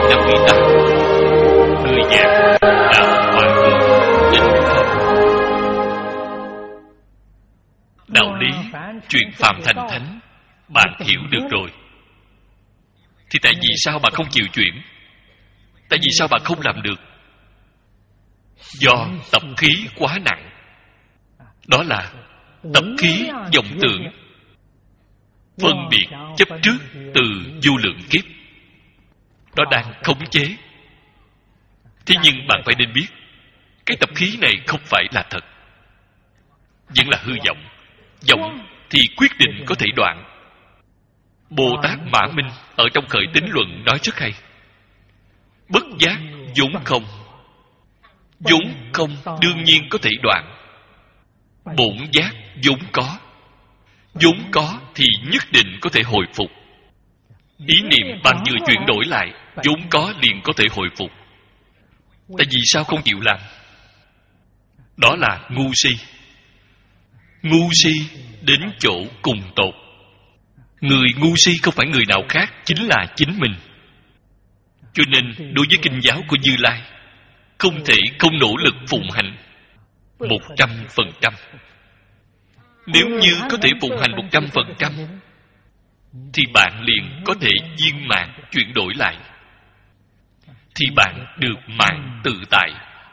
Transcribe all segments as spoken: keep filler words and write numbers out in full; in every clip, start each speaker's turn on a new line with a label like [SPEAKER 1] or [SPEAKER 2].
[SPEAKER 1] năm mươi tám. Người giảng đạo Hòa Thượng Tịnh Không. Đạo lý truyền phàm thành thánh bạn hiểu được rồi, thì tại vì sao bạn không chịu chuyển? Tại vì sao bạn không làm được? Do tập khí quá nặng. Đó là tập khí vọng tưởng, phân biệt chấp trước từ vô lượng kiếp. Nó đang khống chế. Thế nhưng bạn phải nên biết, cái tập khí này không phải là thật, vẫn là hư vọng. Vọng thì quyết định có thể đoạn. Bồ Tát Mã Minh ở trong Khởi Tín Luận nói rất hay: bất giác vốn không, vốn không đương nhiên có thể đoạn. Bổn giác vốn có, vốn có thì nhất định có thể hồi phục. Ý niệm bạn vừa chuyển đổi lại, vốn có liền có thể hồi phục. Tại vì sao không chịu làm? Đó là ngu si. Ngu si đến chỗ cùng tột. Người ngu si không phải người nào khác, chính là chính mình. Cho nên đối với kinh giáo của Như Lai, không thể không nỗ lực phụng hành một trăm phần trăm. Nếu như có thể phụng hành một trăm phần trăm, thì bạn liền có thể viên mãn chuyển đổi lại, thì bạn được mạng tự tại.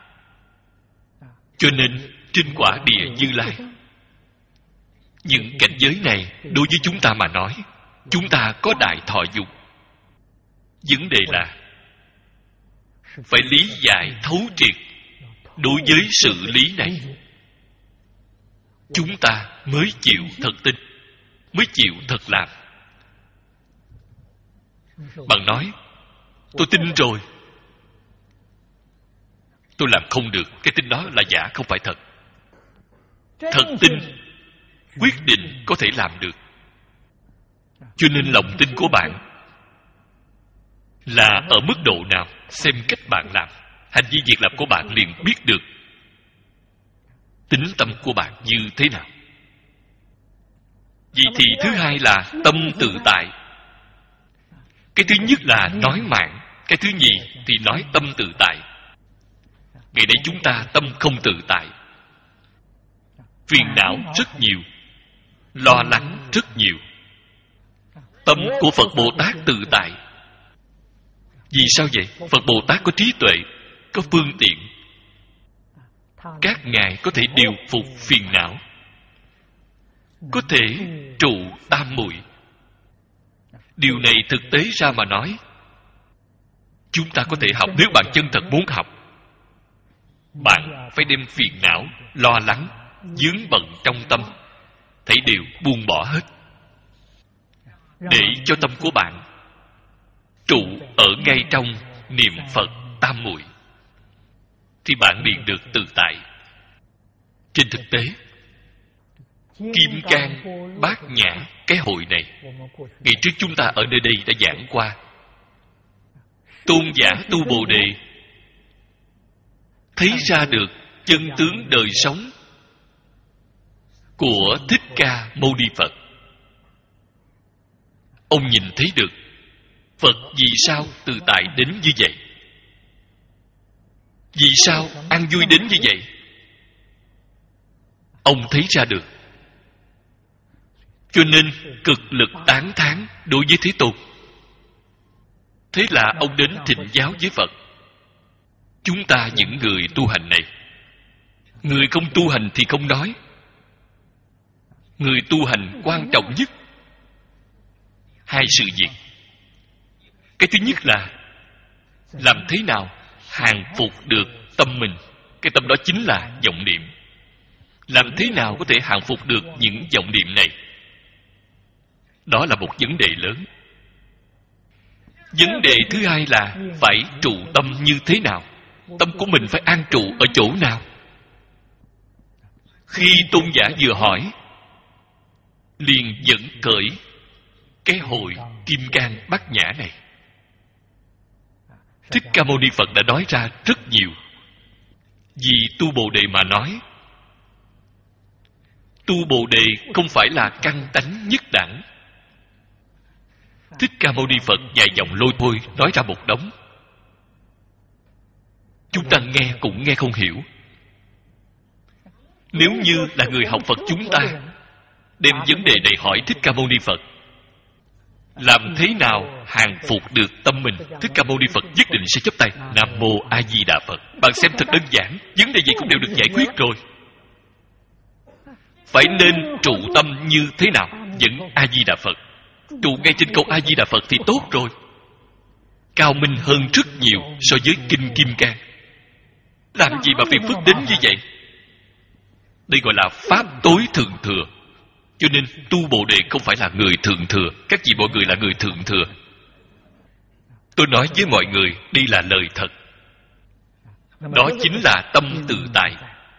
[SPEAKER 1] Cho nên trên quả địa Như Lai, những cảnh giới này đối với chúng ta mà nói, chúng ta có đại thọ dụng. Vấn đề là phải lý giải thấu triệt đối với sự lý này, chúng ta mới chịu thật tin, mới chịu thật làm. Bạn nói tôi tin rồi, tôi làm không được, cái tin đó là giả, không phải thật. Thật tin quyết định có thể làm được. Cho nên lòng tin của bạn là ở mức độ nào, xem cách bạn làm. Hành vi việc làm của bạn liền biết được tính tâm của bạn như thế nào. Vậy thì thứ hai là tâm tự tại. Cái thứ nhất là nói mạng, cái thứ nhì thì nói tâm tự tại. Ngày nay chúng ta tâm không tự tại, phiền não rất nhiều, lo lắng rất nhiều. Tâm của Phật Bồ Tát tự tại. Vì sao vậy? Phật Bồ Tát có trí tuệ, có phương tiện. Các ngài có thể điều phục phiền não, có thể trụ tam muội. Điều này thực tế ra mà nói, chúng ta có thể học. Nếu bạn chân thật muốn học, bạn phải đem phiền não, lo lắng, vướng bận trong tâm, thấy đều buông bỏ hết, để cho tâm của bạn trụ ở ngay trong niệm Phật tam muội, thì bạn liền được tự tại. Trên thực tế, Kim Cang Bát Nhã cái hội này, ngày trước chúng ta ở nơi đây đã giảng qua. Tôn giả tu Bồ Đề thấy ra được chân tướng đời sống của Thích Ca Mâu Ni Phật. Ông nhìn thấy được Phật vì sao tự tại đến như vậy, vì sao an vui đến như vậy. Ông thấy ra được. Cho nên cực lực tán thán đối với Thế Tôn. Thế là ông đến thịnh giáo với Phật. Chúng ta những người tu hành này, người không tu hành thì không nói. Người tu hành quan trọng nhất hai sự việc. Cái thứ nhất là làm thế nào hàng phục được tâm mình. Cái tâm đó chính là vọng niệm. Làm thế nào có thể hàng phục được những vọng niệm này? Đó là một vấn đề lớn. Vấn đề thứ hai là phải trụ tâm như thế nào. Tâm của mình phải an trụ ở chỗ nào? Khi tôn giả vừa hỏi, liền dẫn cởi cái hội Kim Cang Bát Nhã này. Thích Ca Mâu Ni Phật đã nói ra rất nhiều. Vì tu Bồ Đề mà nói, tu Bồ Đề không phải là căn tánh nhất đẳng. Thích Ca Mâu Ni Phật dài dòng lôi thôi nói ra một đống. chúng ta nghe cũng nghe không hiểu. Nếu như là người học Phật chúng ta đem vấn đề này hỏi Thích Ca Mâu Ni Phật, làm thế nào hàng phục được tâm mình, Thích Ca Mâu Ni Phật nhất định sẽ chắp tay Nam Mô A Di Đà Phật. Bạn xem thật đơn giản, vấn đề gì cũng đều được giải quyết rồi. Phải nên trụ tâm như thế nào? Vẫn A Di Đà Phật. Trụ ngay trên câu A Di Đà Phật thì tốt rồi, cao minh hơn rất nhiều so với Kinh Kim Cang. Làm gì mà phiền phức đến như vậy? Đây gọi là pháp tối thượng thừa. Cho nên tu Bồ Đề không phải là người thượng thừa. Các vị mọi người là người thượng thừa. Tôi nói với mọi người, đây là lời thật. Đó chính là tâm tự tại.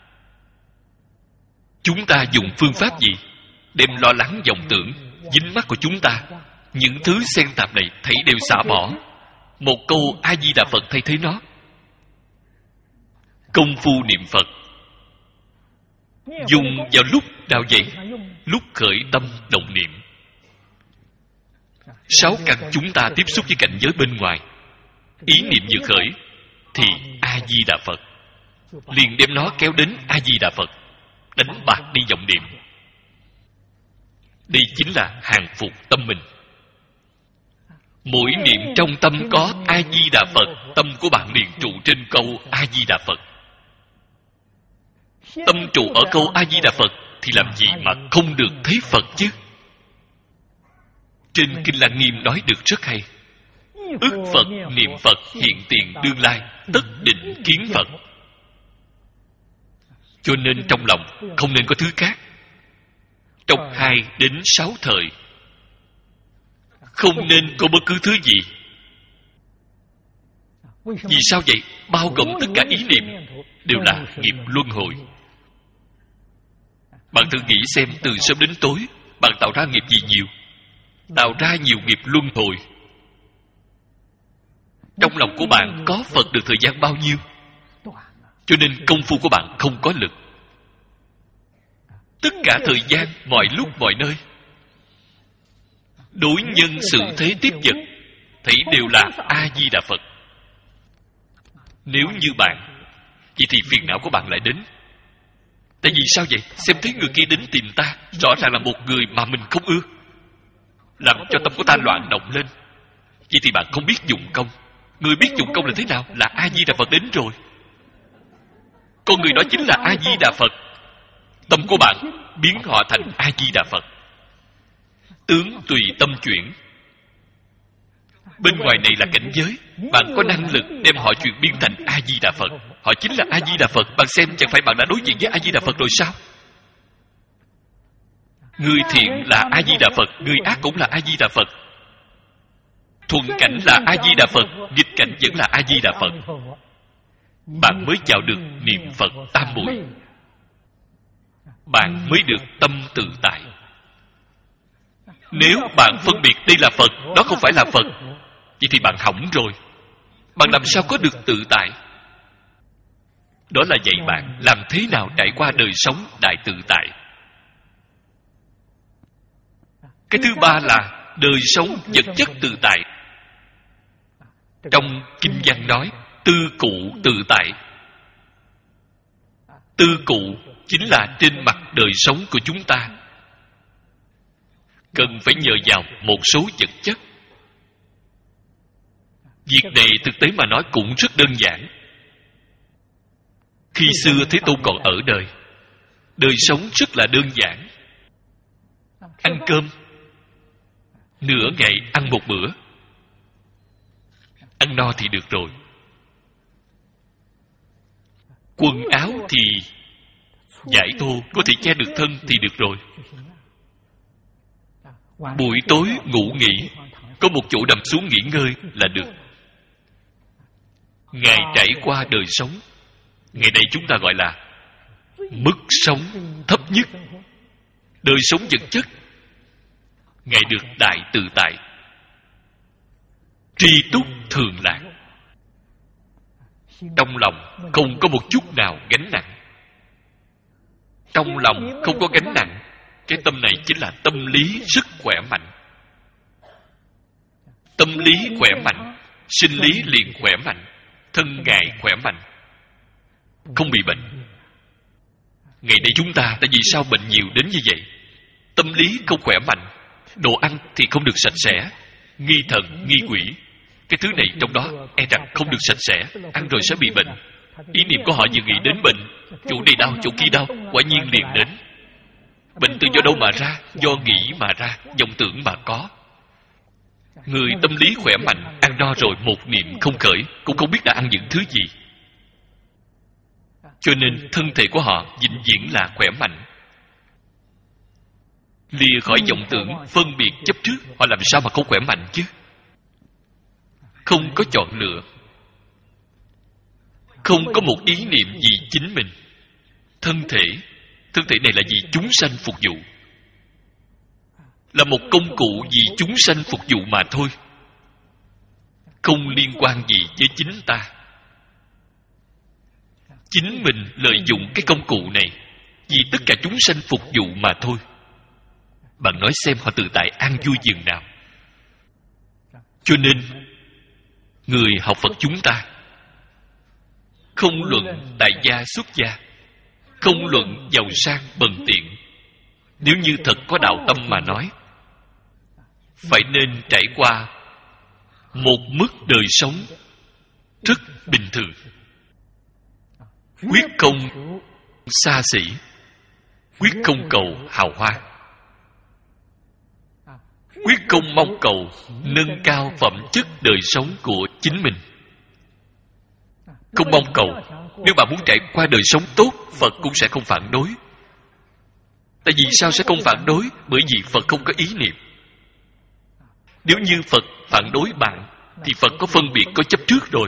[SPEAKER 1] Chúng ta dùng phương pháp gì? Đem lo lắng vọng tưởng, dính mắc của chúng ta, những thứ xen tạp này thấy đều xả bỏ. Một câu A Di Đà Phật thay thế nó. Công phu niệm Phật dùng vào lúc nào vậy? Lúc khởi tâm động niệm. Sáu căn chúng ta tiếp xúc với cảnh giới bên ngoài, ý niệm vừa khởi thì A Di Đà Phật, liền đem nó kéo đến A Di Đà Phật, đánh bạc đi vọng niệm. Đây chính là hàng phục tâm mình. Mỗi niệm trong tâm có A Di Đà Phật, tâm của bạn liền trụ trên câu A Di Đà Phật. Tâm trụ ở câu A Di Đà Phật thì làm gì mà không được thấy Phật chứ? Trên Kinh Lăng Nghiêm nói được rất hay. Ức Phật niệm Phật hiện tiền đương lai, tất định kiến Phật. Cho nên trong lòng không nên có thứ khác. Trong hai đến sáu thời không nên có bất cứ thứ gì. Vì sao vậy? Bao gồm tất cả ý niệm đều là nghiệp luân hồi. Bạn thử nghĩ xem, từ sớm đến tối bạn tạo ra nghiệp gì nhiều? Tạo ra nhiều nghiệp luân hồi. Trong lòng của bạn có Phật được thời gian bao nhiêu? Cho nên công phu của bạn không có lực. Tất cả thời gian, mọi lúc mọi nơi, đối nhân xử thế tiếp vật thấy đều là A Di Đà Phật. Nếu như bạn, vậy thì phiền não của bạn lại đến. Tại vì sao vậy? Xem thấy người kia đến tìm ta, rõ ràng là một người mà mình không ưa, làm cho tâm của ta loạn động lên. Vậy thì bạn không biết dụng công. Người biết dụng công là thế nào? Là A Di Đà Phật đến rồi. Con người đó chính là A Di Đà Phật. Tâm của bạn biến họ thành A Di Đà Phật. Tướng tùy tâm chuyển. Bên ngoài này là cảnh giới, bạn có năng lực đem họ chuyển biến thành A Di Đà Phật. Họ chính là A Di Đà Phật. Bạn xem, chẳng phải bạn đã đối diện với A Di Đà Phật rồi sao? Người thiện là A Di Đà Phật, người ác cũng là A Di Đà Phật. Thuận cảnh là A Di Đà Phật, nghịch cảnh vẫn là A Di Đà Phật. Bạn mới vào được niệm Phật tam muội, bạn mới được tâm tự tại. Nếu bạn phân biệt đây là Phật, đó không phải là Phật, vậy thì bạn hỏng rồi. Bạn làm sao có được tự tại? Đó là dạy bạn làm thế nào trải qua đời sống đại tự tại. Cái thứ ba là đời sống vật chất tự tại. Trong Kinh văn nói tư cụ tự tại. Tư cụ chính là trên mặt đời sống của chúng ta cần phải nhờ vào một số vật chất. Việc này thực tế mà nói cũng rất đơn giản. Khi xưa Thế Tôn còn ở đời, đời sống rất là đơn giản. Ăn cơm, nửa ngày ăn một bữa, ăn no thì được rồi. Quần áo thì vải thô, có thể che được thân thì được rồi. Buổi tối ngủ nghỉ, có một chỗ nằm xuống nghỉ ngơi là được. Ngài trải qua đời sống, ngày nay chúng ta gọi là mức sống thấp nhất. Đời sống vật chất, Ngài được đại tự tại, tri túc thường lạc. Trong lòng không có một chút nào gánh nặng. Trong lòng không có gánh nặng, cái tâm này chính là tâm lý rất khỏe mạnh. Tâm lý khỏe mạnh, sinh lý liền khỏe mạnh, thân Ngài khỏe mạnh, không bị bệnh. Ngày nay chúng ta tại vì sao bệnh nhiều đến như vậy? Tâm lý không khỏe mạnh, đồ ăn thì không được sạch sẽ, nghi thần, nghi quỷ. Cái thứ này trong đó e rằng không được sạch sẽ, ăn rồi sẽ bị bệnh. Ý niệm của họ vừa nghĩ đến bệnh, chỗ này đau, chỗ kia đau, quả nhiên liền đến. Bệnh từ do đâu mà ra? Do nghĩ mà ra, vọng tưởng mà có. Người tâm lý khỏe mạnh, ăn no rồi một niệm không khởi, cũng không biết đã ăn những thứ gì. Cho nên thân thể của họ vĩnh viễn là khỏe mạnh. Lìa khỏi vọng tưởng, phân biệt chấp trước, họ làm sao mà không khỏe mạnh chứ? Không có chọn lựa, không có một ý niệm vì chính mình. Thân thể, thân thể này là vì chúng sanh phục vụ, là một công cụ vì chúng sanh phục vụ mà thôi, không liên quan gì với chính ta. Chính mình lợi dụng cái công cụ này vì tất cả chúng sanh phục vụ mà thôi. Bạn nói xem họ tự tại an vui dường nào. Cho nên người học Phật chúng ta không luận tại gia xuất gia, không luận giàu sang bần tiện, nếu như thật có đạo tâm mà nói, phải nên trải qua một mức đời sống rất bình thường, quyết không xa xỉ, quyết không cầu hào hoa, quyết không mong cầu nâng cao phẩm chất đời sống của chính mình. Không mong cầu. Nếu bạn muốn trải qua đời sống tốt, Phật cũng sẽ không phản đối. Tại vì sao sẽ không phản đối? Bởi vì Phật không có ý niệm. Nếu như Phật phản đối bạn, thì Phật có phân biệt, có chấp trước rồi.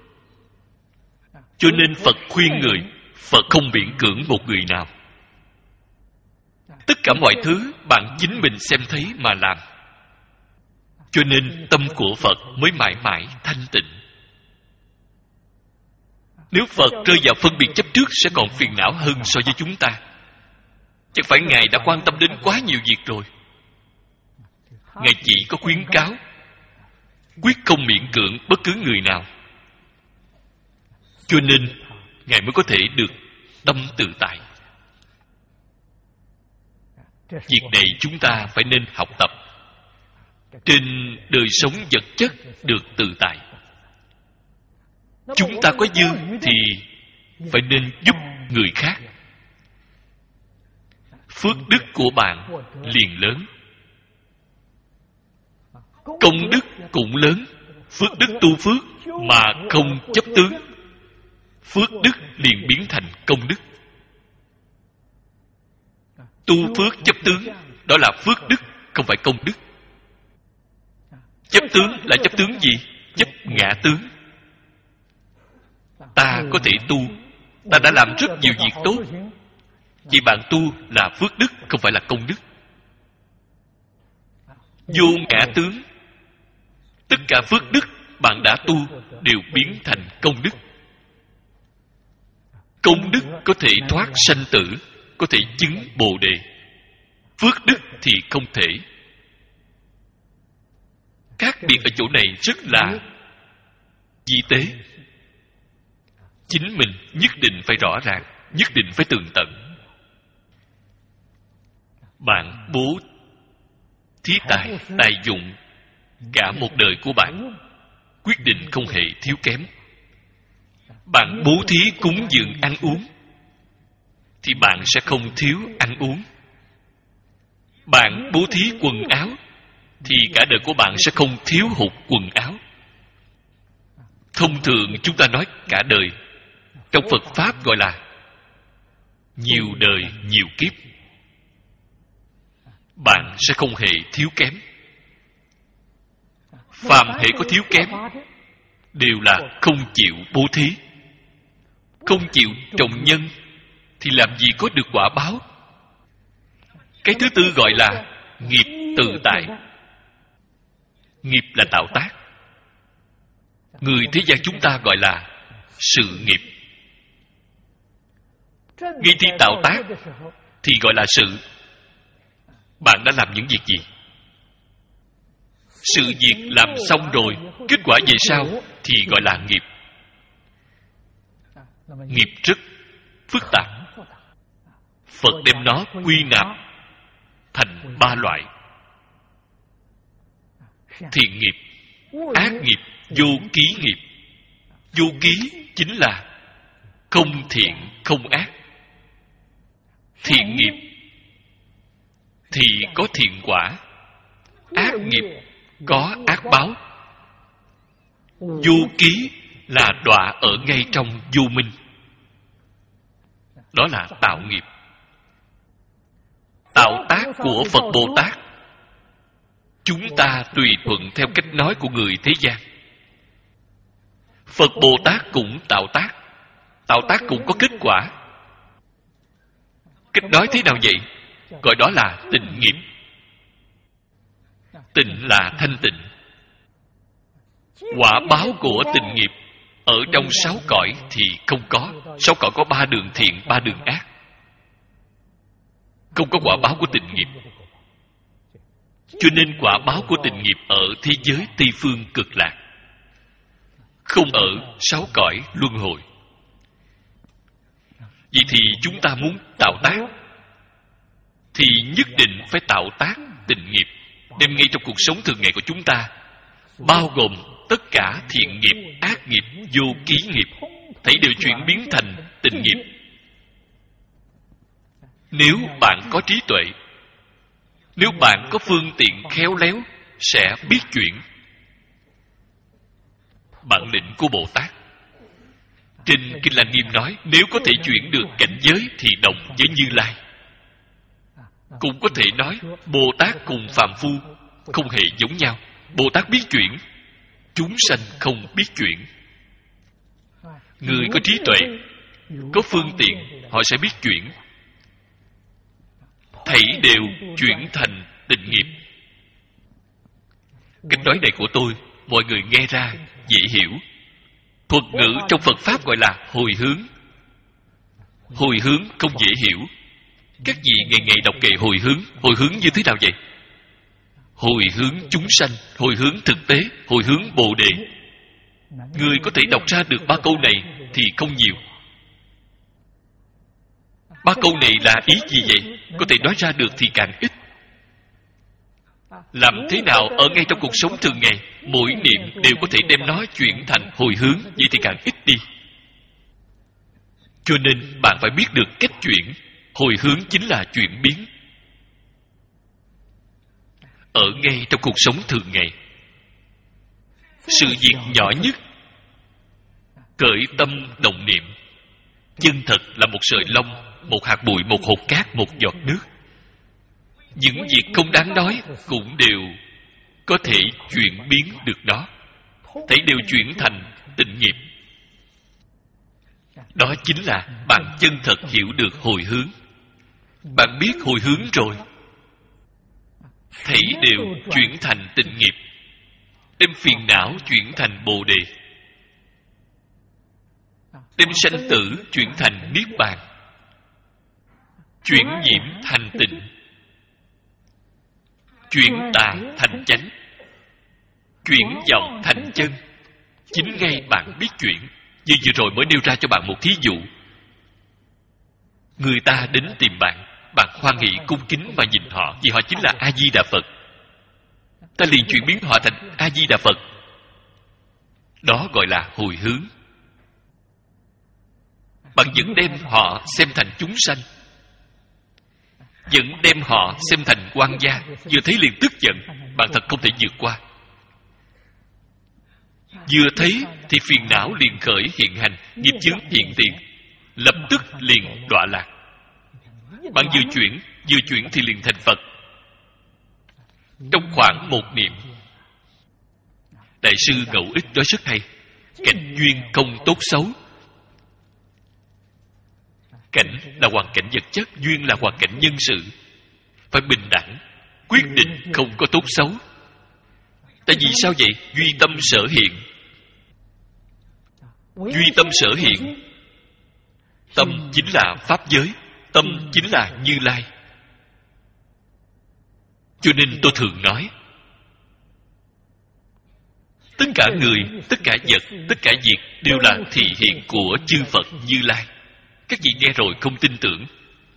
[SPEAKER 1] Cho nên Phật khuyên người, Phật không miễn cưỡng một người nào. Tất cả mọi thứ bạn chính mình xem thấy mà làm. Cho nên tâm của Phật mới mãi mãi thanh tịnh. Nếu Phật rơi vào phân biệt chấp trước sẽ còn phiền não hơn so với chúng ta. Chẳng phải Ngài đã quan tâm đến quá nhiều việc rồi. Ngài chỉ có khuyến cáo, quyết không miễn cưỡng bất cứ người nào. Cho nên Ngài mới có thể được tâm tự tại. Việc này chúng ta phải nên học tập. Trên đời sống vật chất được tự tại, chúng ta có dư thì phải nên giúp người khác. Phước đức của bạn liền lớn, công đức cũng lớn. Phước đức tu phước mà không chấp tướng, phước đức liền biến thành công đức. Tu phước chấp tướng, đó là phước đức, không phải công đức. Chấp tướng là chấp tướng gì? Chấp ngã tướng. Ta có thể tu, ta đã làm rất nhiều việc tốt, vì bạn tu là phước đức, không phải là công đức. Vô ngã tướng, tất cả phước đức bạn đã tu đều biến thành công đức. Công đức có thể thoát sanh tử, có thể chứng bồ đề. Phước đức thì không thể. Khác biệt ở chỗ này rất là vi tế. Chính mình nhất định phải rõ ràng, nhất định phải tường tận. Bạn bố thí tài, tài dụng cả một đời của bạn, quyết định không hề thiếu kém. Bạn bố thí cúng dường ăn uống, thì bạn sẽ không thiếu ăn uống. Bạn bố thí quần áo, thì cả đời của bạn sẽ không thiếu hụt quần áo. Thông thường chúng ta nói cả đời, trong Phật Pháp gọi là nhiều đời nhiều kiếp. Bạn sẽ không hề thiếu kém. Phàm hệ có thiếu kém đều là không chịu bố thí, không chịu trồng nhân, thì làm gì có được quả báo. Cái thứ tư gọi là nghiệp tự tại. Nghiệp là tạo tác. Người thế gian chúng ta gọi là sự nghiệp. Ngay khi tạo tác thì gọi là sự. Bạn đã làm những việc gì? Sự việc làm xong rồi, kết quả về sau thì gọi là nghiệp. Nghiệp rất phức tạp. Phật đem nó quy nạp thành ba loại: thiện nghiệp, ác nghiệp, vô ký nghiệp. Vô ký chính là không thiện không ác. Thiện nghiệp thì có thiện quả, ác nghiệp có ác báo. Vô ký là đọa ở ngay trong vô minh. Đó là tạo nghiệp. Tạo tác của Phật Bồ Tát, chúng ta tùy thuận theo cách nói của người thế gian. Phật Bồ Tát cũng tạo tác. Tạo tác cũng có kết quả. Cách nói thế nào vậy? Gọi đó là tịnh nghiệp. Tịnh là thanh tịnh. Quả báo của tịnh nghiệp ở trong sáu cõi thì không có. Sáu cõi có ba đường thiện, ba đường ác. Không có quả báo của tịnh nghiệp. Cho nên quả báo của tịnh nghiệp ở thế giới Tây Phương Cực Lạc, không ở sáu cõi luân hồi. Vậy thì chúng ta muốn tạo tác thì nhất định phải tạo tác tịnh nghiệp, đem ngay trong cuộc sống thường ngày của chúng ta, bao gồm tất cả thiện nghiệp, ác nghiệp, vô ký nghiệp, thấy đều chuyển biến thành tịnh nghiệp. Nếu bạn có trí tuệ, nếu bạn có phương tiện khéo léo, sẽ biết chuyển. Bản lĩnh của Bồ Tát. Trên Kinh Lăng Nghiêm nói, nếu có thể chuyển được cảnh giới thì đồng với Như Lai. Cũng có thể nói, Bồ Tát cùng phàm phu không hề giống nhau. Bồ Tát biết chuyển, chúng sanh không biết chuyển. Người có trí tuệ, có phương tiện, họ sẽ biết chuyển. Thảy đều chuyển thành tịnh nghiệp. Cách nói này của tôi, mọi người nghe ra dễ hiểu. Thuật ngữ trong Phật Pháp gọi là hồi hướng. Hồi hướng không dễ hiểu. Các vị ngày ngày đọc kệ hồi hướng. Hồi hướng như thế nào vậy? Hồi hướng chúng sanh, hồi hướng thực tế, hồi hướng Bồ Đề. Người có thể đọc ra được ba câu này thì không nhiều. Ba câu này là ý gì vậy? Có thể nói ra được thì càng ít. Làm thế nào ở ngay trong cuộc sống thường ngày, mỗi niệm đều có thể đem nó chuyển thành hồi hướng, vậy thì càng ít đi. Cho nên bạn phải biết được cách chuyển. Hồi hướng chính là chuyển biến. Ở ngay trong cuộc sống thường ngày, sự việc nhỏ nhất, cởi tâm động niệm, chân thật là một sợi lông, một hạt bụi, một hột cát, một giọt nước. Những việc không đáng nói cũng đều có thể chuyển biến được đó. Thấy đều chuyển thành tịnh nghiệp. Đó chính là bạn chân thật hiểu được hồi hướng. Bạn biết hồi hướng rồi, thấy đều chuyển thành tịnh nghiệp, đem phiền não chuyển thành Bồ Đề, đem sanh tử chuyển thành Niết Bàn, chuyển nhiễm thành tịnh, chuyển tà thành chánh, chuyển vọng thành chân. Chính ngay bạn biết chuyển. Như vừa rồi mới nêu ra cho bạn một thí dụ. Người ta đến tìm bạn, bạn hoan hỷ cung kính mà nhìn họ, vì họ chính là A Di Đà Phật. Ta liền chuyển biến họ thành A Di Đà Phật. Đó gọi là hồi hướng. Bạn vẫn đem họ xem thành chúng sanh, vẫn đem họ xem thành quan gia, vừa thấy liền tức giận, bạn thật không thể vượt qua. Vừa thấy thì phiền não liền khởi hiện hành, nghiệp chướng hiện tiền, lập tức liền đọa lạc. Bạn vừa chuyển, vừa chuyển thì liền thành Phật. Trong khoảng một niệm. Đại sư Ngẫu Ích nói rất hay. Cảnh duyên không tốt xấu. Cảnh là hoàn cảnh vật chất, duyên là hoàn cảnh nhân sự. Phải bình đẳng, quyết định không có tốt xấu. Tại vì sao vậy? Duy tâm sở hiện. Duy tâm sở hiện. Tâm chính là Pháp giới, tâm chính là Như Lai. Cho nên tôi thường nói, Tất cả người, tất cả vật, tất cả việc đều là thị hiện của chư Phật Như Lai. Các vị nghe rồi không tin tưởng.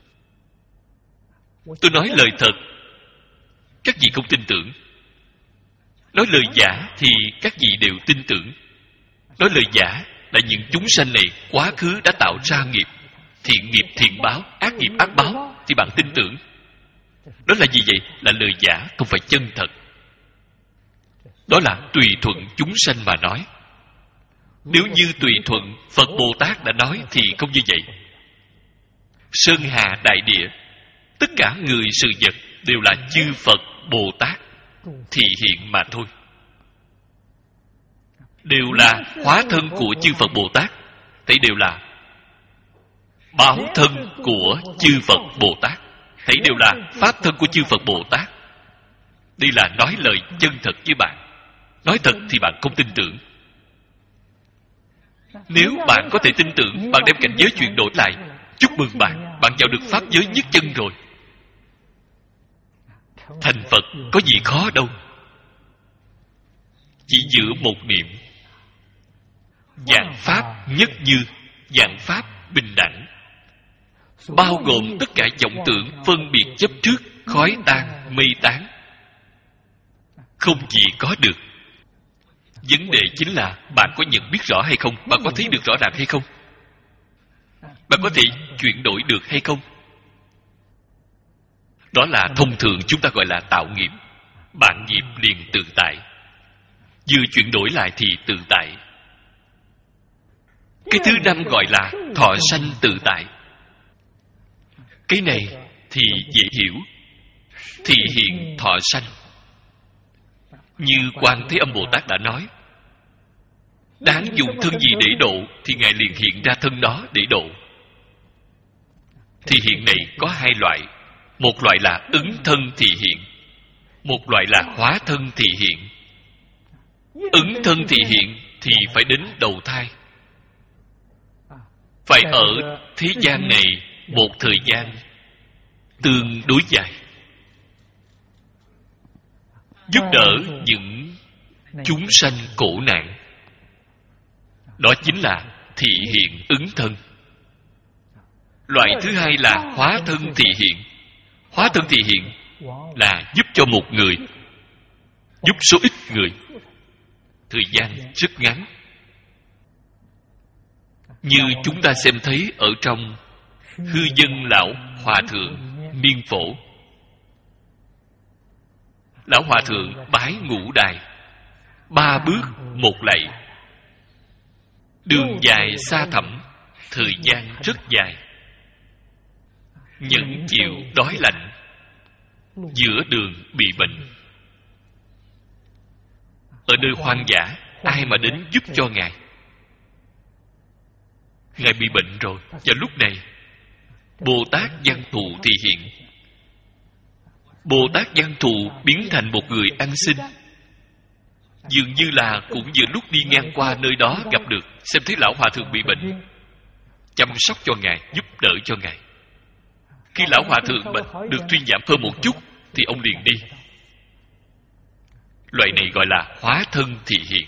[SPEAKER 1] Tôi nói lời thật, các vị không tin tưởng. Nói lời giả thì các vị đều tin tưởng. Nói lời giả là những chúng sanh này quá khứ đã tạo ra nghiệp, thiện nghiệp thiện báo, ác nghiệp ác báo, thì bạn tin tưởng. Đó là gì vậy? Là lời giả, không phải chân thật. Đó là tùy thuận chúng sanh mà nói. Nếu như tùy thuận Phật Bồ Tát đã nói thì không như vậy. Sơn hà đại địa, tất cả người sự vật đều là chư Phật Bồ Tát thị hiện mà thôi. Đều là hóa thân của chư Phật Bồ Tát. Thấy đều là báo thân của chư Phật Bồ Tát. Thấy đều là pháp thân của chư Phật Bồ Tát. Đây là nói lời chân thật với bạn. Nói thật thì bạn không tin tưởng. Nếu bạn có thể tin tưởng, bạn đem cảnh giới chuyển đổi lại, chúc mừng bạn, bạn vào được pháp giới nhất chân rồi. Thành Phật có gì khó đâu. Chỉ giữ một niệm. Vạn pháp nhất như, vạn pháp bình đẳng, bao gồm tất cả vọng tưởng phân biệt chấp trước, khói tan mây tán, không gì có được. Vấn đề chính là bạn có nhận biết rõ hay không, bạn có thấy được rõ ràng hay không, bạn có thể chuyển đổi được hay không. Đó là thông thường chúng ta gọi là tạo nghiệp. Bạn nghiệp liền tự tại. Vừa chuyển đổi lại thì tự tại. Cái thứ năm gọi là thọ sanh tự tại. Cái này thì dễ hiểu. Thị hiện thọ sanh. Như Quan Thế Âm Bồ Tát đã nói, đáng dùng thân gì để độ thì Ngài liền hiện ra thân đó để độ. Thị hiện này có hai loại. Một loại là ứng thân thị hiện, một loại là hóa thân thị hiện. Ứng thân thị hiện thì phải đến đầu thai, phải ở thế gian này một thời gian tương đối dài, giúp đỡ những chúng sanh khổ nạn. Đó chính là thị hiện ứng thân. Loại thứ hai là hóa thân thị hiện. Hóa thân thị hiện là giúp cho một người, giúp số ít người, thời gian rất ngắn. Như chúng ta xem thấy ở trong Hư Dân Lão Hòa Thượng Niên Phổ. Lão Hòa Thượng bái Ngũ Đài, ba bước một lạy. Đường dài xa thẳm, thời gian rất dài, nhẫn chịu đói lạnh, giữa đường bị bệnh. Ở nơi hoang dã, ai mà đến giúp cho Ngài? Ngài bị bệnh rồi. Và lúc này Bồ Tát Văn Thù thị hiện. Bồ Tát Văn Thù biến thành một người ăn xin. Dường như là cũng vừa lúc đi ngang qua nơi đó gặp được, xem thấy Lão Hòa Thượng bị bệnh, chăm sóc cho Ngài, giúp đỡ cho Ngài. Khi Lão Hòa Thượng bệnh được thuyên giảm hơn một chút thì ông liền đi. Loại này gọi là hóa thân thị hiện.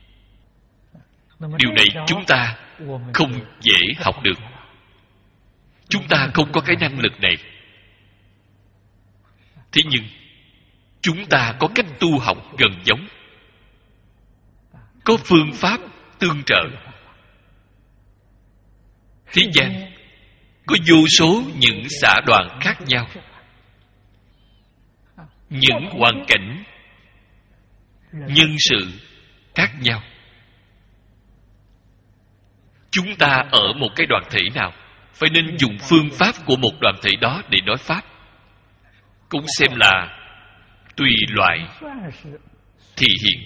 [SPEAKER 1] Điều này chúng ta không dễ học được. Chúng ta không có cái năng lực này. Thế nhưng chúng ta có cách tu học gần giống, có phương pháp tương trợ. Thế gian có vô số những xã đoàn khác nhau, những hoàn cảnh, nhân sự khác nhau. Chúng ta ở một cái đoàn thể nào, phải nên dùng phương pháp của một đoàn thể đó để nói pháp. Cũng xem là tùy loại thị hiện.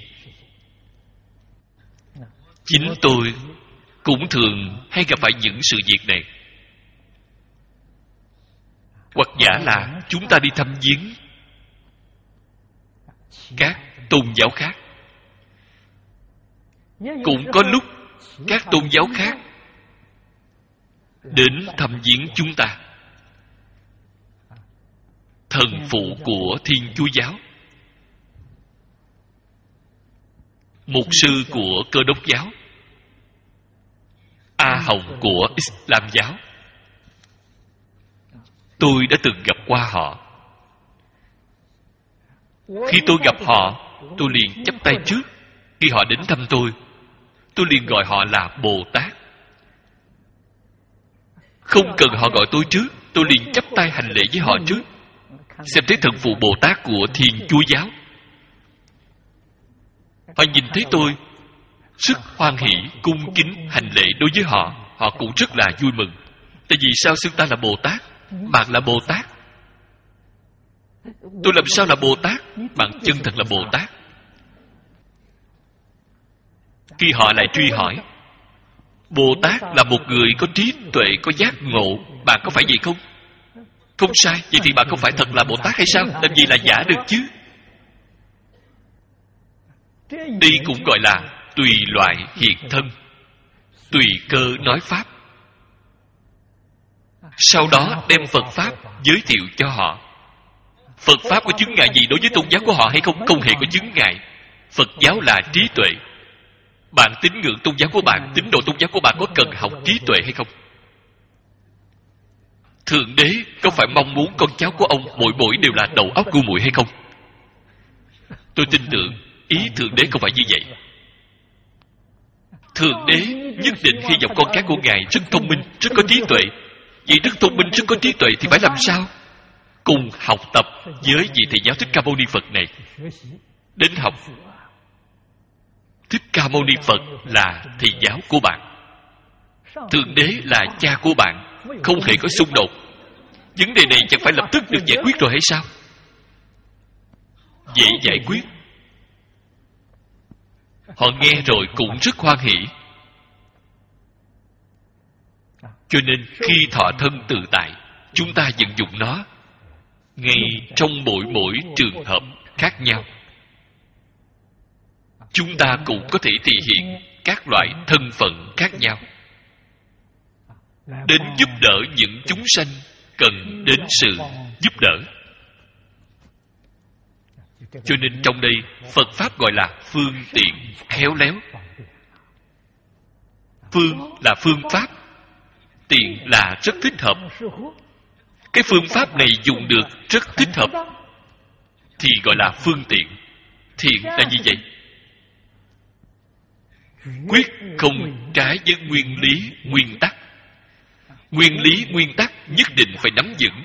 [SPEAKER 1] Chính tôi cũng thường hay gặp phải những sự việc này. Hoặc giả là chúng ta đi thăm viếng các tôn giáo khác, cũng có lúc các tôn giáo khác đến thăm viếng chúng ta. Thần phụ của Thiên Chúa giáo, mục sư của Cơ Đốc giáo, A Hồng của Islam giáo. Tôi đã từng gặp qua họ. Khi tôi gặp họ, tôi liền chắp tay trước. Khi họ đến thăm tôi, tôi liền gọi họ là Bồ Tát. Không cần họ gọi tôi trước, tôi liền chắp tay hành lễ với họ trước. Xem thấy thần phụ Bồ Tát của Thiên Chúa giáo, họ nhìn thấy tôi rất hoan hỷ, cung kính hành lễ đối với họ. Họ cũng rất là vui mừng. Tại vì sao xưng ta là Bồ Tát? Bạn là Bồ Tát. Tôi làm sao là Bồ Tát? Bạn chân thật là Bồ Tát. Khi họ lại truy hỏi, Bồ Tát là một người có trí tuệ, có giác ngộ, bạn có phải vậy không? Không sai. Vậy thì bạn không phải thật là Bồ Tát hay sao? Làm gì là giả được chứ? Đây cũng gọi là tùy loại hiện thân, tùy cơ nói pháp. Sau đó đem Phật Pháp giới thiệu cho họ. Phật Pháp có chứng ngại gì đối với tôn giáo của họ hay không? Không hề có chứng ngại. Phật giáo là trí tuệ. Bạn tín ngưỡng tôn giáo của bạn, tín đồ tôn giáo của bạn có cần học trí tuệ hay không? Thượng Đế có phải mong muốn con cháu của ông mỗi mỗi đều là đầu óc ngu muội hay không? Tôi tin tưởng ý Thượng Đế không phải như vậy. Thượng Đế nhất định hy vọng con cái của Ngài rất thông minh, rất có trí tuệ. Vậy rất thông minh, rất có trí tuệ thì phải làm sao? Cùng học tập với vị thầy giáo Thích Ca Mâu Ni Phật này. Đến học. Thích Ca Mâu Ni Phật là thầy giáo của bạn. Thượng Đế là cha của bạn. Không hề có xung đột. Vấn đề này chẳng phải lập tức được giải quyết rồi hay sao? Dễ giải quyết. Họ nghe rồi cũng rất hoan hỷ. Cho nên khi thọ thân tự tại, chúng ta vận dụng nó ngay trong mỗi mỗi trường hợp khác nhau. Chúng ta cũng có thể thể hiện các loại thân phận khác nhau, đến giúp đỡ những chúng sanh cần đến sự giúp đỡ. Cho nên trong đây Phật Pháp gọi là phương tiện khéo léo. Phương là phương pháp, tiện là rất thích hợp. Cái phương pháp này dùng được rất thích hợp thì gọi là phương tiện. Thiện là như vậy, quyết không trái với nguyên lý nguyên tắc. Nguyên lý nguyên tắc nhất định phải nắm vững.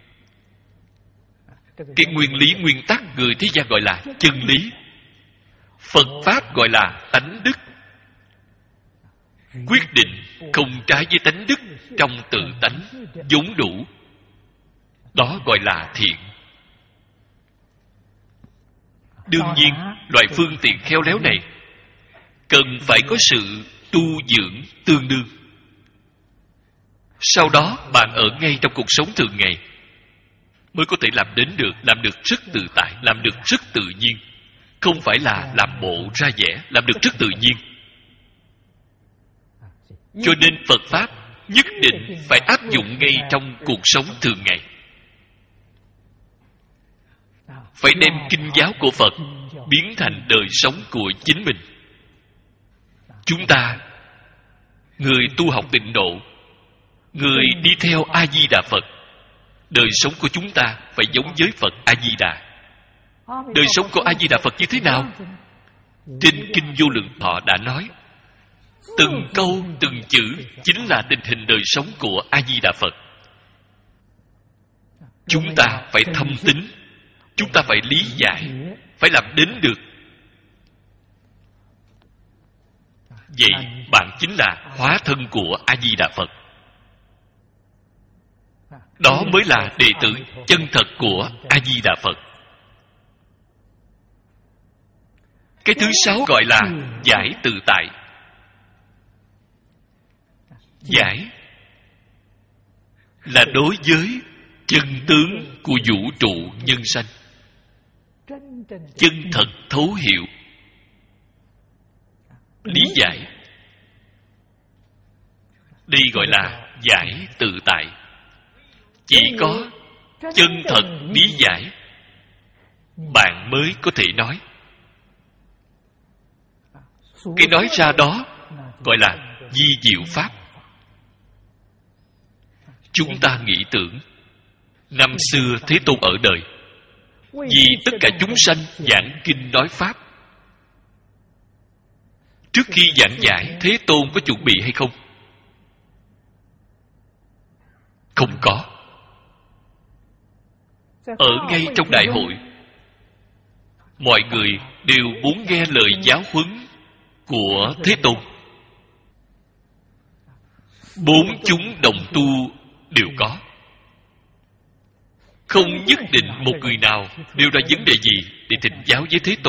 [SPEAKER 1] Cái nguyên lý nguyên tắc người thế gian gọi là chân lý, Phật Pháp gọi là tánh đức. Quyết định không trái với tánh đức trong tự tánh vốn đủ, đó gọi là thiện. Đương nhiên, loại phương tiện khéo léo này cần phải có sự tu dưỡng tương đương. Sau đó bạn ở ngay trong cuộc sống thường ngày mới có thể làm đến được, làm được rất tự tại, làm được rất tự nhiên. Không phải là làm bộ ra vẻ, làm được rất tự nhiên. Cho nên Phật Pháp nhất định phải áp dụng ngay trong cuộc sống thường ngày. Phải đem kinh giáo của Phật biến thành đời sống của chính mình. Chúng ta, người tu học tịnh độ, người đi theo A-di-đà Phật, đời sống của chúng ta phải giống với Phật A-di-đà. Đời sống của A-di-đà Phật như thế nào? Trên Kinh Vô Lượng Thọ đã nói, từng câu từng chữ chính là tình hình đời sống của A-di-đà Phật. Chúng ta phải thâm tín, chúng ta phải lý giải, phải làm đến được. Vậy bạn chính là hóa thân của A-di-đà Phật. Đó mới là đệ tử chân thật của A-di-đà Phật. Cái thứ sáu gọi là giải tự tại. Giải là đối với chân tướng của vũ trụ nhân sanh, chân thật thấu hiểu, lý giải. Đây gọi là giải tự tại. Chỉ có chân thật lý giải, bạn mới có thể nói. Cái nói ra đó gọi là vi diệu pháp. Chúng ta nghĩ tưởng năm xưa Thế Tôn ở đời vì tất cả chúng sanh giảng kinh nói pháp. Trước khi giảng giải, Thế Tôn có chuẩn bị hay không? Không có. Ở ngay trong đại hội, mọi người đều muốn nghe lời giáo huấn của Thế Tôn. Bốn chúng đồng tu đều có. Không nhất định một người nào nêu ra vấn đề gì để thỉnh giáo với Thế Tôn.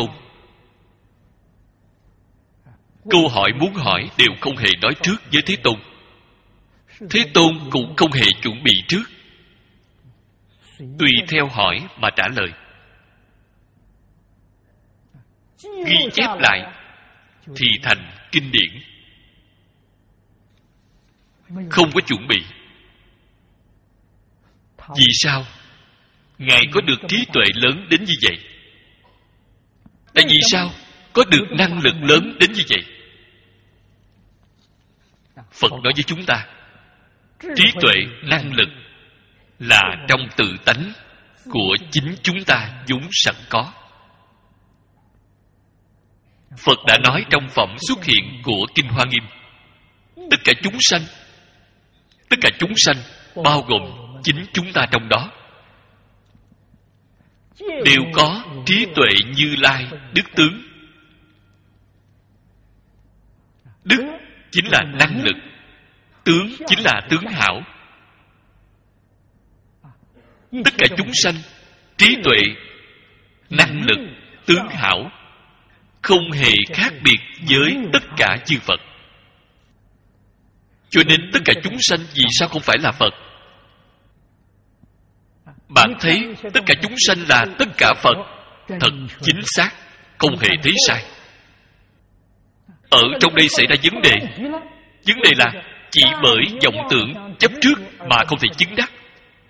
[SPEAKER 1] Câu hỏi muốn hỏi đều không hề nói trước với Thế Tôn. Thế Tôn cũng không hề chuẩn bị trước, tùy theo hỏi mà trả lời. Ghi chép lại thì thành kinh điển. Không có chuẩn bị. Vì sao Ngài có được trí tuệ lớn đến như vậy? Tại vì sao có được năng lực lớn đến như vậy? Phật nói với chúng ta, trí tuệ, năng lực là trong tự tánh của chính chúng ta vốn sẵn có. Phật đã nói trong phẩm xuất hiện của Kinh Hoa Nghiêm, tất cả chúng sanh, tất cả chúng sanh bao gồm chính chúng ta trong đó, đều có trí tuệ Như Lai đức tướng. Đức chính là năng lực, tướng chính là tướng hảo. Tất cả chúng sanh trí tuệ, năng lực, tướng hảo không hề khác biệt với tất cả chư Phật. Cho nên tất cả chúng sanh vì sao không phải là Phật? Bạn thấy tất cả chúng sanh là tất cả Phật, thật chính xác, không hề thấy sai. Ở trong đây xảy ra vấn đề. Vấn đề là chỉ bởi vọng tưởng chấp trước mà không thể chứng đắc.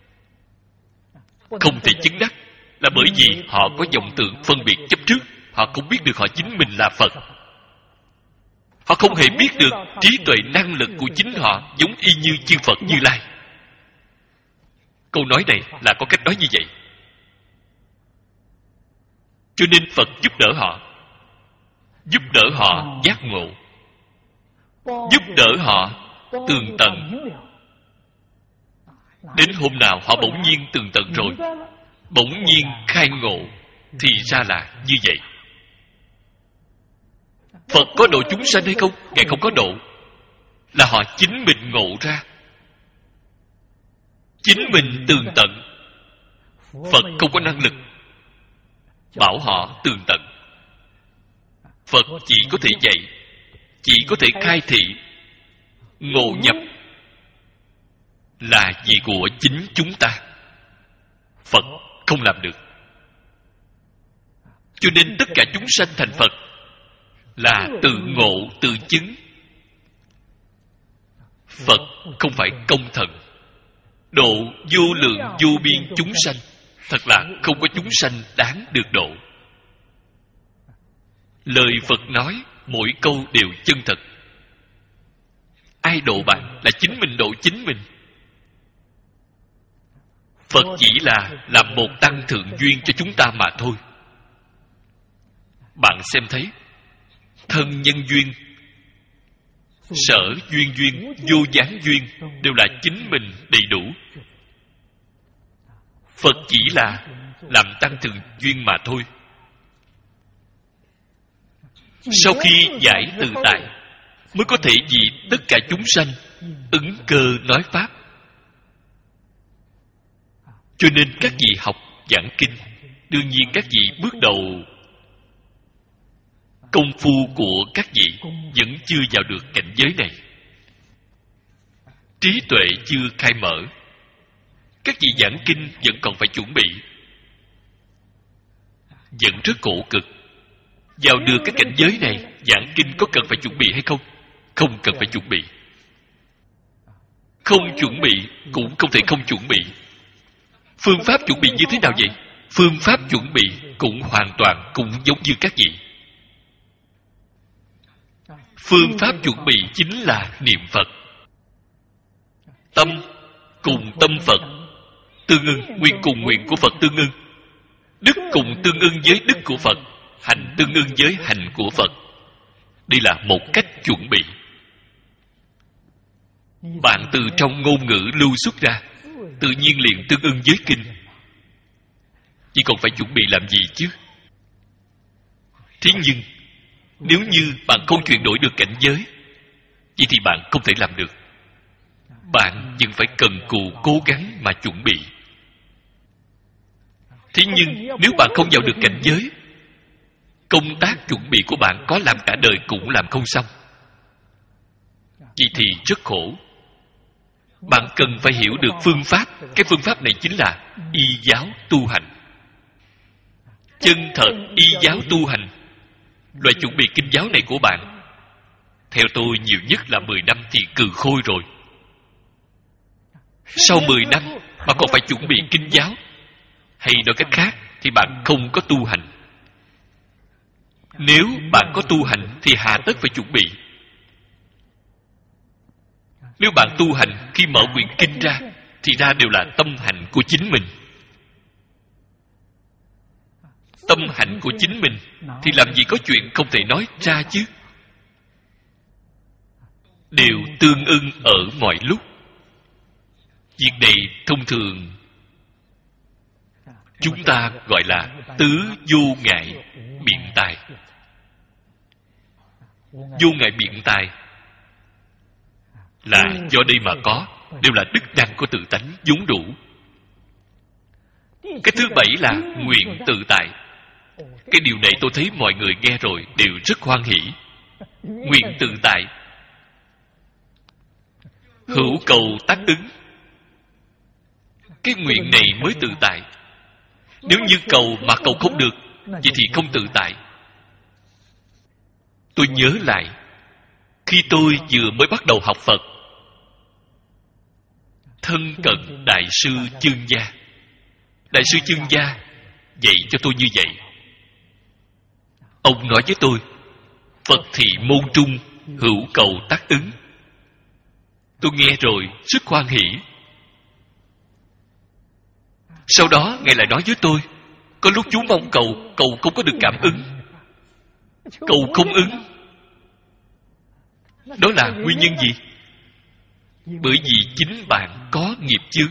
[SPEAKER 1] Không thể chứng đắc là bởi vì họ có vọng tưởng phân biệt chấp trước. Họ không biết được họ chính mình là Phật. Họ không hề biết được trí tuệ năng lực của chính họ giống y như chư Phật Như Lai. Câu nói này là có cách nói như vậy. Cho nên Phật giúp đỡ họ, giúp đỡ họ giác ngộ, giúp đỡ họ tường tận. Đến hôm nào họ bỗng nhiên tường tận rồi, bỗng nhiên khai ngộ, thì ra là như vậy. Phật có độ chúng sanh hay không? Ngài không có độ. Là họ chính mình ngộ ra, chính mình tường tận. Phật không có năng lực bảo họ tường tận. Phật chỉ có thể dạy, chỉ có thể khai thị. Ngộ nhập là gì của chính chúng ta. Phật không làm được. Cho nên tất cả chúng sanh thành Phật là tự ngộ, tự chứng. Phật không phải công thần độ vô lượng vô biên chúng sanh. Thật là không có chúng sanh đáng được độ. Lời Phật nói mỗi câu đều chân thật. Ai độ bạn là chính mình độ chính mình. Phật chỉ là làm một tăng thượng duyên cho chúng ta mà thôi. Bạn xem thấy, thân nhân duyên, sở duyên duyên, vô gián duyên đều là chính mình đầy đủ. Phật chỉ là làm tăng thượng duyên mà thôi. Sau khi giải tự tại mới có thể vì tất cả chúng sanh ứng cơ nói pháp. Cho nên các vị học giảng kinh, đương nhiên các vị bước đầu công phu của các vị vẫn chưa vào được cảnh giới này. Trí tuệ chưa khai mở. Các vị giảng kinh vẫn còn phải chuẩn bị, vẫn rất khổ cực. Vào được cái cảnh giới này, giảng kinh có cần phải chuẩn bị hay không? Không cần phải chuẩn bị. Không chuẩn bị cũng không thể không chuẩn bị. Phương pháp chuẩn bị như thế nào vậy? Phương pháp chuẩn bị cũng hoàn toàn cũng giống như các vị. Phương pháp chuẩn bị chính là niệm Phật. Tâm cùng tâm Phật tương ưng, nguyện cùng nguyện của Phật tương ưng, đức cùng tương ưng với đức của Phật, hành tương ưng với hành của Phật. Đây là một cách chuẩn bị. Bạn từ trong ngôn ngữ lưu xuất ra, tự nhiên liền tương ưng với kinh. Chỉ còn phải chuẩn bị làm gì chứ? Thế nhưng nếu như bạn không chuyển đổi được cảnh giới, vậy thì bạn không thể làm được. Bạn vẫn phải cần cù cố gắng mà chuẩn bị. Thế nhưng nếu bạn không vào được cảnh giới, công tác chuẩn bị của bạn có làm cả đời cũng làm không xong. Vậy thì rất khổ. Bạn cần phải hiểu được phương pháp. Cái phương pháp này chính là y giáo tu hành. Chân thật y giáo tu hành. Loại chuẩn bị kinh giáo này của bạn, theo tôi nhiều nhất là mười năm thì cừ khôi rồi. Sau mười năm mà còn phải chuẩn bị kinh giáo, hay nói cách khác thì bạn không có tu hành. Nếu bạn có tu hành thì hà tất phải chuẩn bị. Nếu bạn tu hành, khi mở quyển kinh ra thì ra đều là tâm hành của chính mình. Tâm hạnh của chính mình thì làm gì có chuyện không thể nói ra chứ. Đều tương ưng ở mọi lúc. Việc này thông thường chúng ta gọi là tứ vô ngại biện tài. Vô ngại biện tài là do đây mà có, đều là đức năng của tự tánh vốn đủ. Cái thứ bảy là nguyện tự tại. Cái điều này tôi thấy mọi người nghe rồi đều rất hoan hỷ. Nguyện tự tại, hữu cầu tác ứng. Cái nguyện này mới tự tại. Nếu như cầu mà cầu không được, vậy thì không tự tại. Tôi nhớ lại, khi tôi vừa mới bắt đầu học Phật, thân cận Đại sư Chương Gia. Đại sư Chương Gia dạy cho tôi như vậy. Ông nói với tôi, Phật thị môn trung, hữu cầu tác ứng. Tôi nghe rồi rất hoan hỷ. Sau đó Ngài lại nói với tôi, có lúc chú mong cầu, cầu không có được cảm ứng. Cầu không ứng. Đó là nguyên nhân gì? Bởi vì chính bạn có nghiệp chướng.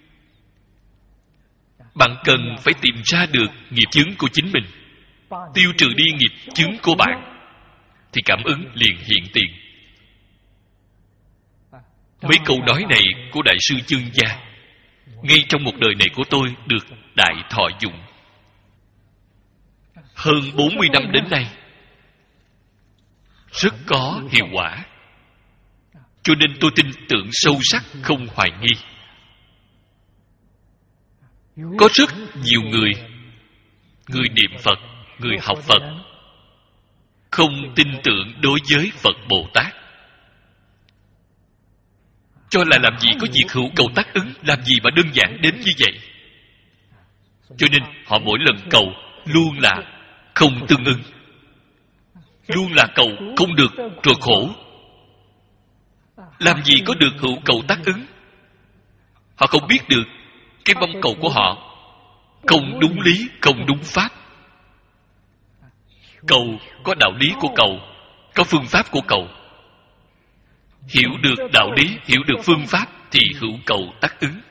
[SPEAKER 1] Bạn cần phải tìm ra được nghiệp chướng của chính mình, tiêu trừ đi nghiệp chướng của bạn, thì cảm ứng liền hiện tiền. Mấy câu nói này của Đại sư Chương Gia, ngay trong một đời này của tôi được đại thọ dụng. Hơn bốn mươi năm đến nay, rất có hiệu quả. Cho nên tôi tin tưởng sâu sắc, không hoài nghi. Có rất nhiều người, người niệm Phật, người học Phật, không tin tưởng đối với Phật Bồ Tát, cho là làm gì có việc hữu cầu tác ứng, làm gì mà đơn giản đến như vậy. Cho nên họ mỗi lần cầu luôn là không tương ưng, luôn là cầu không được rồi khổ. Làm gì có được hữu cầu tác ứng. Họ không biết được cái mong cầu của họ không đúng lý, không đúng pháp. Cầu có đạo lý của cầu, có phương pháp của cầu. Hiểu được đạo lý, hiểu được phương pháp thì hữu cầu tác ứng.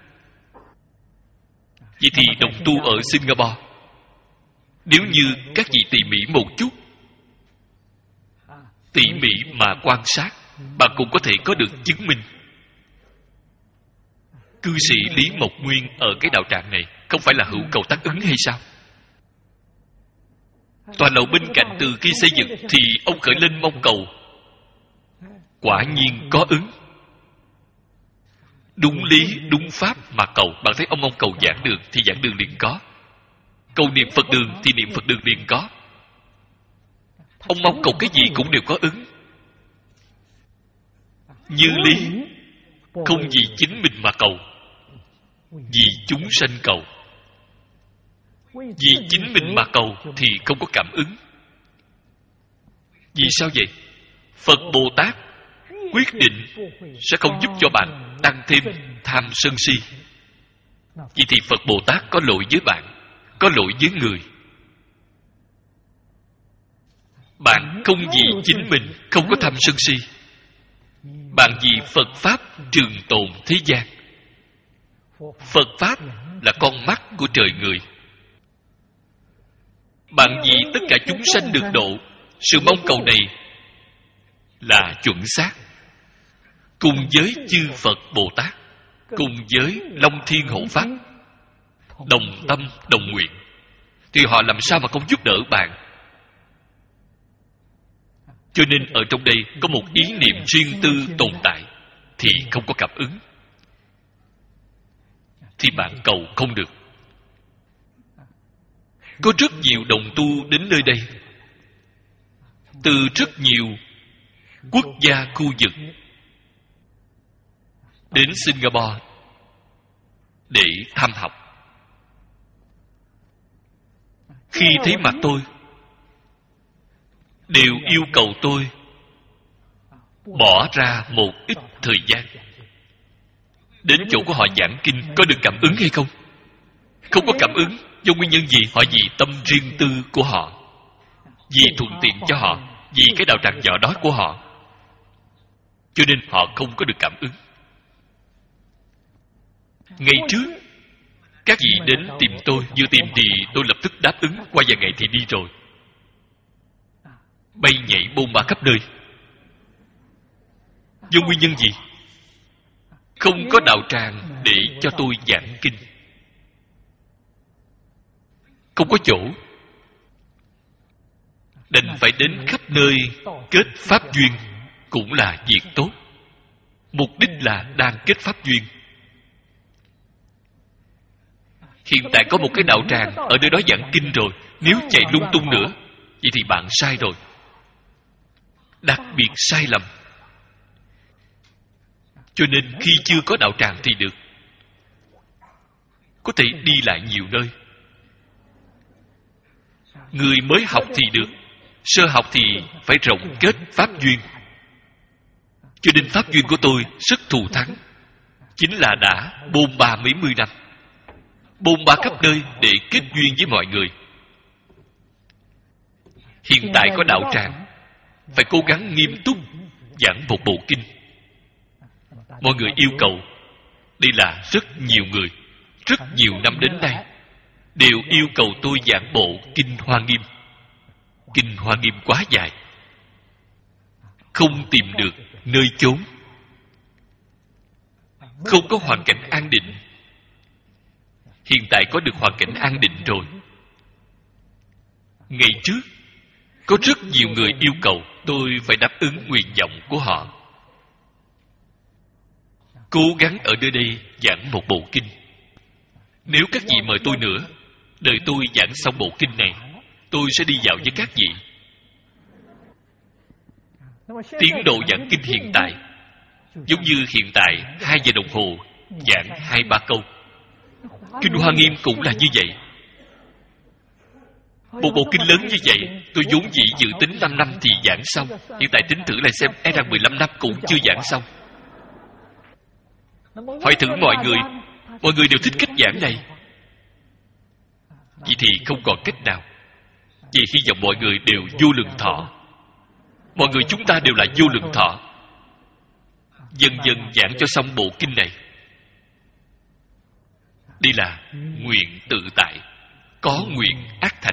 [SPEAKER 1] Vậy thì đồng tu ở Singapore, nếu như các vị tỉ mỉ một chút, tỉ mỉ mà quan sát, bạn cũng có thể có được chứng minh. Cư sĩ Lý Mộc Nguyên ở cái đạo tràng này không phải là hữu cầu tác ứng hay sao? Tòa lầu bên cạnh từ khi xây dựng thì ông khởi lên mong cầu, quả nhiên có ứng. Đúng lý, đúng pháp mà cầu. Bạn thấy ông mong cầu giảng đường thì giảng đường liền có, cầu niệm Phật đường thì niệm Phật đường liền có. Ông mong cầu cái gì cũng đều có ứng. Như lý, không vì chính mình mà cầu, vì chúng sanh cầu. Vì chính mình mà cầu thì không có cảm ứng. Vì sao vậy? Phật Bồ Tát quyết định sẽ không giúp cho bạn tăng thêm tham sân si. Vậy thì Phật Bồ Tát có lỗi với bạn, có lỗi với người. Bạn không vì chính mình không có tham sân si, bạn vì Phật Pháp trường tồn thế gian. Phật Pháp là con mắt của trời người. Bạn vì tất cả chúng sanh được độ, sự mong cầu này là chuẩn xác. Cùng với chư Phật Bồ Tát, cùng với Long Thiên Hộ Pháp, đồng tâm đồng nguyện, thì họ làm sao mà không giúp đỡ bạn? Cho nên ở trong đây có một ý niệm riêng tư tồn tại thì không có cảm ứng, thì bạn cầu không được. Có rất nhiều đồng tu đến nơi đây từ rất nhiều quốc gia khu vực đến Singapore để thăm học. Khi thấy mặt tôi đều yêu cầu tôi bỏ ra một ít thời gian đến chỗ của họ giảng kinh. Có được cảm ứng hay không? Không có cảm ứng. Do nguyên nhân gì? Họ vì tâm riêng tư của họ, vì thuận tiện cho họ, vì cái đạo tràng nhỏ đó của họ, cho nên họ không có được cảm ứng. Ngày trước các vị đến tìm tôi, vừa tìm thì tôi lập tức đáp ứng, qua vài ngày thì đi rồi, bay nhảy bôn ba khắp nơi. Do nguyên nhân gì? Không có đạo tràng để cho tôi giảng kinh, không có chỗ, đành phải đến khắp nơi kết pháp duyên, cũng là việc tốt. Mục đích là đang kết pháp duyên. Hiện tại có một cái đạo tràng ở nơi đó giảng kinh rồi, nếu chạy lung tung nữa, vậy thì bạn sai rồi, đặc biệt sai lầm. Cho nên khi chưa có đạo tràng thì được, có thể đi lại nhiều nơi. Người mới học thì được, sơ học thì phải rộng kết pháp duyên. Cho nên pháp duyên của tôi rất thù thắng, chính là đã bôn ba mấy mươi năm, bôn ba khắp nơi để kết duyên với mọi người. Hiện tại có đạo tràng, phải cố gắng nghiêm túc giảng một bộ kinh. Mọi người yêu cầu, đây là rất nhiều người, rất nhiều năm đến nay đều yêu cầu tôi giảng bộ Kinh Hoa Nghiêm. Kinh Hoa Nghiêm quá dài, không tìm được nơi chốn, không có hoàn cảnh an định. Hiện tại có được hoàn cảnh an định rồi. Ngày trước có rất nhiều người yêu cầu tôi phải đáp ứng nguyện vọng của họ, cố gắng ở nơi đây giảng một bộ kinh. Nếu các vị mời tôi nữa, đợi tôi giảng xong bộ kinh này, tôi sẽ đi dạo với các vị. Tiến độ giảng kinh hiện tại giống như hiện tại hai giờ đồng hồ giảng hai ba câu. Kinh Hoa Nghiêm cũng là như vậy. Một bộ kinh lớn như vậy, tôi vốn dĩ dự tính năm năm thì giảng xong, hiện tại tính thử lại xem, e rằng mười lăm năm cũng chưa giảng xong. Hỏi thử mọi người, mọi người đều thích cách giảng này. Vậy thì không còn cách nào. Vì hy vọng mọi người đều vô lượng thọ. Mọi người chúng ta đều là vô lượng thọ. Dần dần giảng cho xong bộ kinh này. Đây là nguyện tự tại, có nguyện ác thành.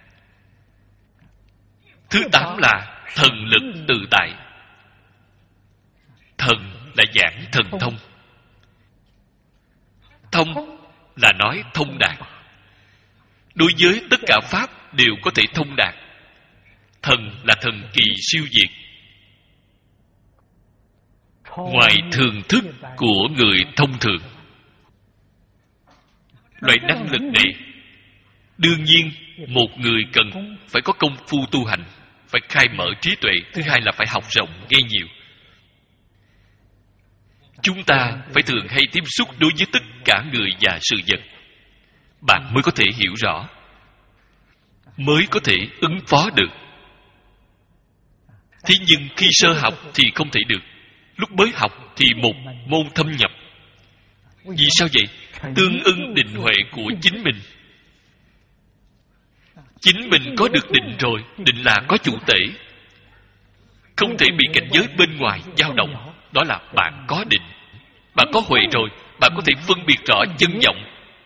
[SPEAKER 1] Thứ tám là thần lực tự tại. Thần là giảng thần thông. Thông là nói thông đạt. Đối với tất cả pháp đều có thể thông đạt. Thần là thần kỳ siêu việt, ngoài thường thức của người thông thường. Loại năng lực này đương nhiên một người cần phải có công phu tu hành, phải khai mở trí tuệ. Thứ hai là phải học rộng nghe nhiều. Chúng ta phải thường hay tiếp xúc đối với tất cả người và sự vật, bạn mới có thể hiểu rõ, mới có thể ứng phó được. Thế nhưng khi sơ học thì không thể được. Lúc mới học thì một môn thâm nhập. Vì sao vậy? Tương ưng định huệ của chính mình. Chính mình có được định rồi. Định là có chủ tể, không thể bị cảnh giới bên ngoài dao động. Đó là bạn có định. Bạn có huệ rồi, bạn có thể phân biệt rõ chân vọng,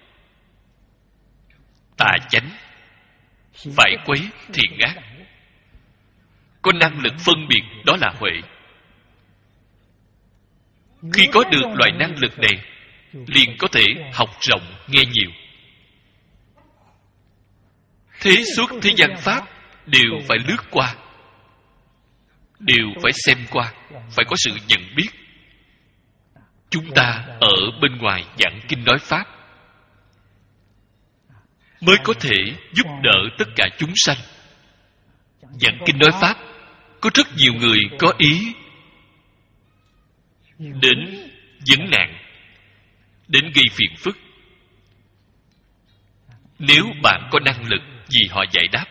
[SPEAKER 1] tà chánh, phải quấy, thiện ác. Có năng lực phân biệt, đó là huệ. Khi có được loại năng lực này, liền có thể học rộng, nghe nhiều. Thế suốt thế gian pháp đều phải lướt qua, đều phải xem qua, phải có sự nhận biết. Chúng ta ở bên ngoài giảng kinh nói pháp mới có thể giúp đỡ tất cả chúng sanh. Giảng kinh nói pháp, có rất nhiều người có ý đến vấn nạn, đến gây phiền phức. Nếu bạn có năng lực vì họ giải đáp,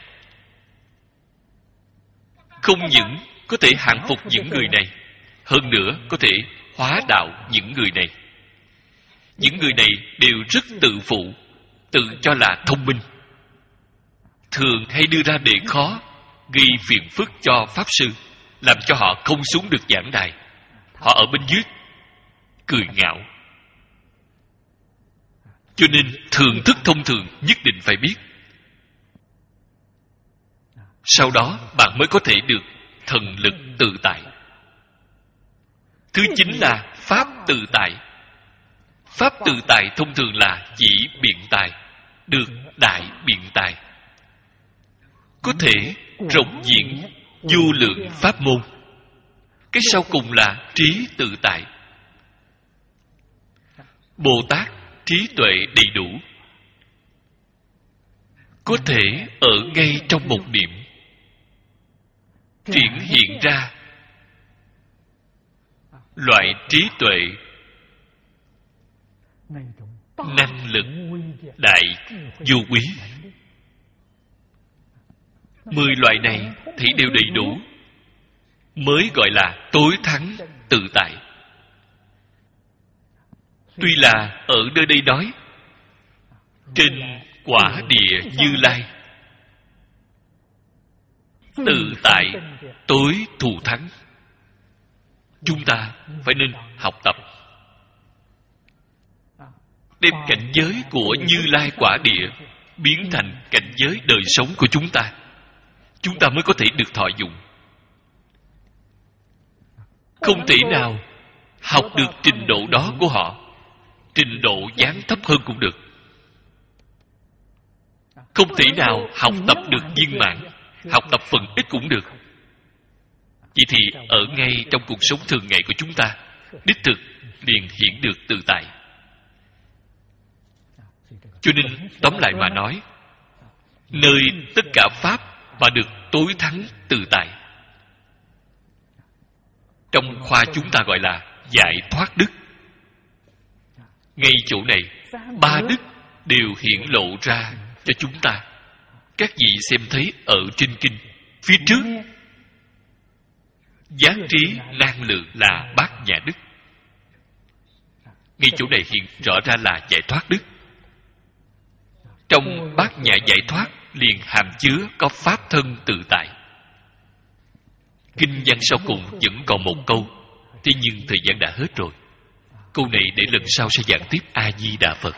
[SPEAKER 1] không những có thể hàng phục những người này, hơn nữa có thể hóa đạo những người này. Những người này đều rất tự phụ, tự cho là thông minh, thường hay đưa ra đề khó, gây phiền phức cho pháp sư, làm cho họ không xuống được giảng đài. Họ ở bên dưới cười ngạo. Cho nên thường thức thông thường nhất định phải biết. Sau đó bạn mới có thể được thần lực tự tại. Thứ chính là pháp tự tại. Pháp tự tại thông thường là chỉ biện tài, được đại biện tài, có thể rộng diễn vô lượng pháp môn. Cái sau cùng là trí tự tại. Bồ Tát trí tuệ đầy đủ, có thể ở ngay trong một niệm triển hiện ra loại trí tuệ, năng lực đại vô quý. Mười loại này thì đều đầy đủ, mới gọi là tối thắng tự tại. Tuy là ở nơi đây nói trên quả địa Như Lai, tự tại tối thù thắng. Chúng ta phải nên học tập, đem cảnh giới của Như Lai quả địa biến thành cảnh giới đời sống của chúng ta. Chúng ta mới có thể được thọ dụng. Không thể nào học được trình độ đó của họ. Trình độ dáng thấp hơn cũng được. Không thể nào học tập được viên mãn. Học tập phần ít cũng được. Vậy thì ở ngay trong cuộc sống thường ngày của chúng ta, đích thực liền hiện được tự tại. Cho nên tóm lại mà nói, nơi tất cả pháp mà được tối thắng tự tại, trong khoa chúng ta gọi là giải thoát đức. Ngay chỗ này, ba đức đều hiển lộ ra cho chúng ta. Các vị xem thấy ở trên kinh phía trước, giác trí năng lượng là bát nhã đức. Ngay chỗ này hiện rõ ra là giải thoát đức. Trong bát nhã giải thoát liền hàm chứa có pháp thân tự tại. Kinh văn sau cùng vẫn còn một câu, thế nhưng thời gian đã hết rồi. Câu này để lần sau sẽ giảng tiếp. A Di Đà Phật.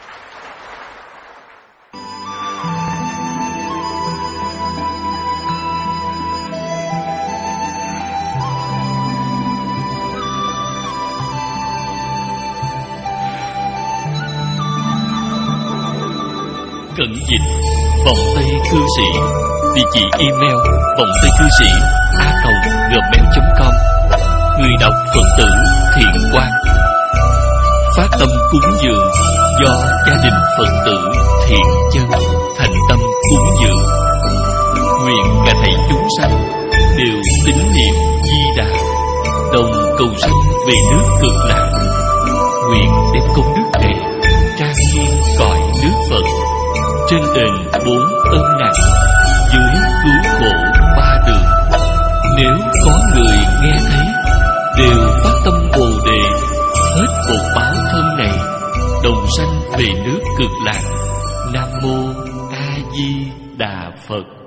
[SPEAKER 1] Cận dịch vòng tay cư sĩ. Địa chỉ email vòng tay cư sĩ a còng gmail chấm com. Người đọc Phật tử Thiện Quang. Phát tâm cúng dường do gia đình Phật tử Thiện Chân thành tâm cúng dường. Nguyện cả thảy chúng sanh đều tín niệm Di Đà, đồng cầu sanh về nước Cực Lạc. Nguyện đem công đức này trang nghiêm cõi nước Phật, trên đền bốn ơn nặng, dưới cứu khổ ba đường. Nếu có người nghe thấy đều phát tâm Bồ Đề, hết bột báo thân này, đồng sanh về nước Cực Lạc. Nam mô A Di Đà Phật.